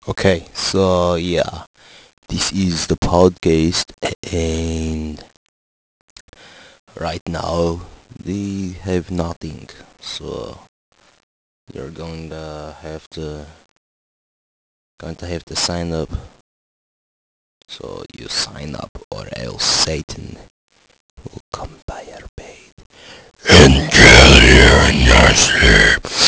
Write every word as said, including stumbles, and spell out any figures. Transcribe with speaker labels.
Speaker 1: Okay, so yeah, this is the podcast, and right now they have nothing, so you're going to have to going to have to sign up. So you sign up, or else Satan will come by your bed and kill you in your sleep.